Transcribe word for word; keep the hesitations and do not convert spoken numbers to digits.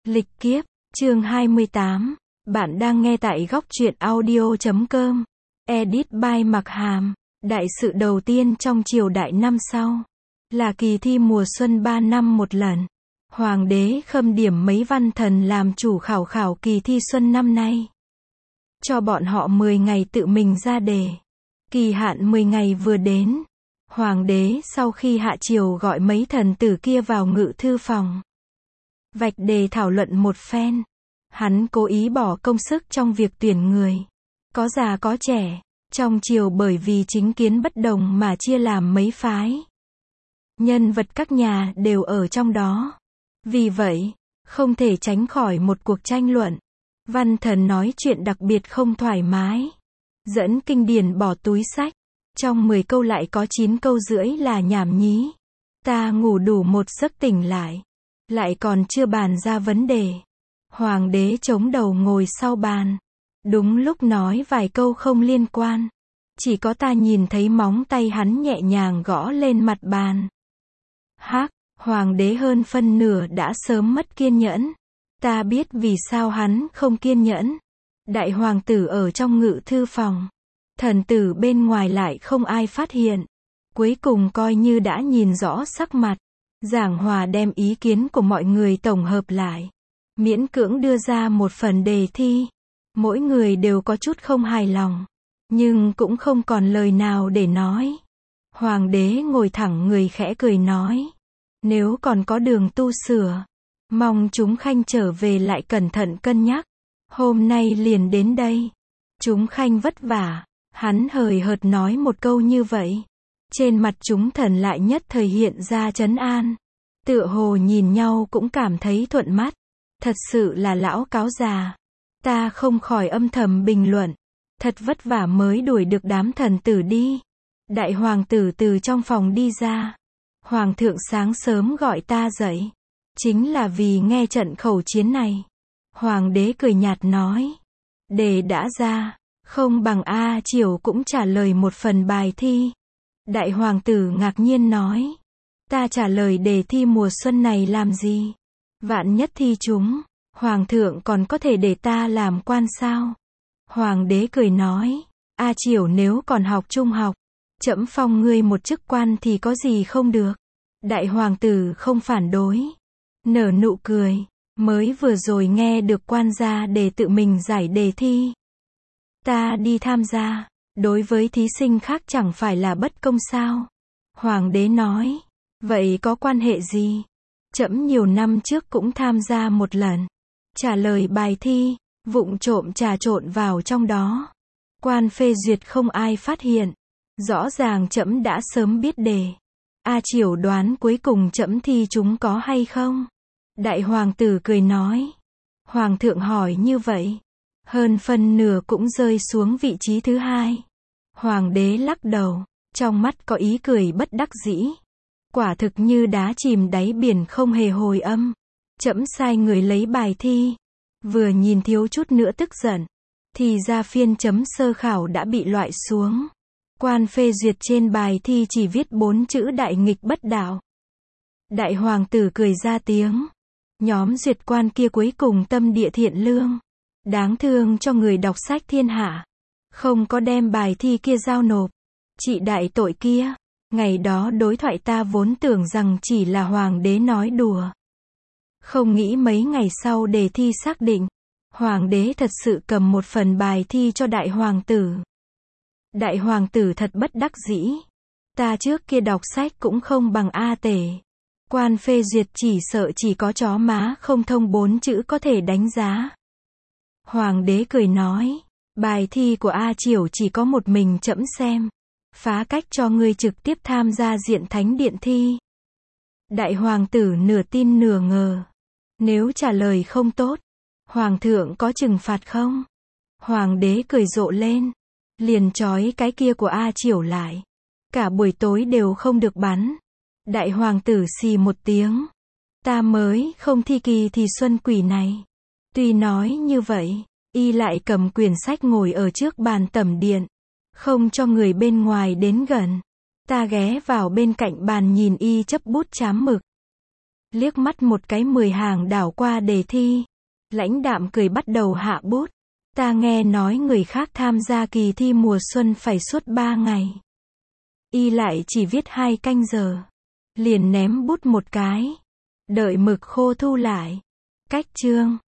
Lịch kiếp, chương hai mươi tám. Bạn đang nghe tại góc truyện audio chấm com. Edit by Mặc Hàm. Đại sự đầu tiên trong triều đại năm sau là kỳ thi mùa xuân ba năm một lần. Hoàng đế khâm điểm mấy văn thần làm chủ khảo khảo kỳ thi xuân năm nay. Cho bọn họ mười ngày tự mình ra đề. Kỳ hạn mười ngày vừa đến. Hoàng đế sau khi hạ triều gọi mấy thần tử kia vào ngự thư phòng. Vạch đề thảo luận một phen. Hắn cố ý bỏ công sức trong việc tuyển người. Có già có trẻ. Trong triều bởi vì chính kiến bất đồng mà chia làm mấy phái. Nhân vật các nhà đều ở trong đó. Vì vậy, không thể tránh khỏi một cuộc tranh luận. Văn thần nói chuyện đặc biệt không thoải mái. Dẫn kinh điển bỏ túi sách. Trong mười câu lại có chín câu rưỡi là nhảm nhí. Ta ngủ đủ một giấc tỉnh lại. Lại còn chưa bàn ra vấn đề. Hoàng đế chống đầu ngồi sau bàn. Đúng lúc nói vài câu không liên quan. Chỉ có ta nhìn thấy móng tay hắn nhẹ nhàng gõ lên mặt bàn. Hắc, hoàng đế hơn phân nửa đã sớm mất kiên nhẫn. Ta biết vì sao hắn không kiên nhẫn. Đại hoàng tử ở trong ngự thư phòng. Thần tử bên ngoài lại không ai phát hiện. Cuối cùng coi như đã nhìn rõ sắc mặt. Giảng hòa đem ý kiến của mọi người tổng hợp lại. Miễn cưỡng đưa ra một phần đề thi. Mỗi người đều có chút không hài lòng. Nhưng cũng không còn lời nào để nói. Hoàng đế ngồi thẳng người khẽ cười nói. Nếu còn có đường tu sửa. Mong chúng khanh trở về lại cẩn thận cân nhắc. Hôm nay liền đến đây. Chúng khanh vất vả. Hắn hời hợt nói một câu như vậy. Trên mặt chúng thần lại nhất thời hiện ra trấn an. Tựa hồ nhìn nhau cũng cảm thấy thuận mắt. Thật sự là lão cáo già. Ta không khỏi âm thầm bình luận. Thật vất vả mới đuổi được đám thần tử đi. Đại hoàng tử từ trong phòng đi ra. Hoàng thượng sáng sớm gọi ta dậy. Chính là vì nghe trận khẩu chiến này. Hoàng đế cười nhạt nói. Đề đã ra. Không bằng A Triều cũng trả lời một phần bài thi. Đại hoàng tử ngạc nhiên nói. Ta trả lời đề thi mùa xuân này làm gì? Vạn nhất thi chúng. Hoàng thượng còn có thể để ta làm quan sao? Hoàng đế cười nói. A Triều nếu còn học trung học. Trẫm phong ngươi một chức quan thì có gì không được. Đại hoàng tử không phản đối. Nở nụ cười. Mới vừa rồi nghe được quan gia để tự mình giải đề thi. Ta đi tham gia. Đối với thí sinh khác chẳng phải là bất công sao? Hoàng đế nói. Vậy có quan hệ gì? Trẫm nhiều năm trước cũng tham gia một lần. Trả lời bài thi, vụng trộm trà trộn vào trong đó. Quan phê duyệt không ai phát hiện. Rõ ràng trẫm đã sớm biết đề. A Triều đoán cuối cùng trẫm thi chúng có hay không? Đại hoàng tử cười nói. Hoàng thượng hỏi như vậy. Hơn phân nửa cũng rơi xuống vị trí thứ hai. Hoàng đế lắc đầu. Trong mắt có ý cười bất đắc dĩ. Quả thực như đá chìm đáy biển không hề hồi âm. Trẫm sai người lấy bài thi. Vừa nhìn thiếu chút nữa tức giận. Thì ra phiên chấm sơ khảo đã bị loại xuống. Quan phê duyệt trên bài thi chỉ viết bốn chữ đại nghịch bất đạo. Đại hoàng tử cười ra tiếng. Nhóm duyệt quan kia cuối cùng tâm địa thiện lương. Đáng thương cho người đọc sách thiên hạ. Không có đem bài thi kia giao nộp. Chị đại tội kia. Ngày đó đối thoại ta vốn tưởng rằng chỉ là hoàng đế nói đùa. Không nghĩ mấy ngày sau đề thi xác định. Hoàng đế thật sự cầm một phần bài thi cho đại hoàng tử. Đại hoàng tử thật bất đắc dĩ. Ta trước kia đọc sách cũng không bằng A Tể. Quan phê duyệt chỉ sợ chỉ có chó má không thông bốn chữ có thể đánh giá. Hoàng đế cười nói. Bài thi của A Triều chỉ có một mình trẫm xem. Phá cách cho ngươi trực tiếp tham gia diện thánh điện thi. Đại hoàng tử nửa tin nửa ngờ. Nếu trả lời không tốt. Hoàng thượng có trừng phạt không? Hoàng đế cười rộ lên. Liền trói cái kia của A Triều lại. Cả buổi tối đều không được bắn. Đại hoàng tử xì một tiếng. Ta mới không thi kỳ thì xuân quỷ này. Tuy nói như vậy. Y lại cầm quyển sách ngồi ở trước bàn tẩm điện. Không cho người bên ngoài đến gần. Ta ghé vào bên cạnh bàn nhìn y chấp bút chám mực. Liếc mắt một cái mười hàng đảo qua đề thi. Lãnh đạm cười bắt đầu hạ bút. Ta nghe nói người khác tham gia kỳ thi mùa xuân phải suốt ba ngày. Y lại chỉ viết hai canh giờ. Liền ném bút một cái. Đợi mực khô thu lại. Cách chương.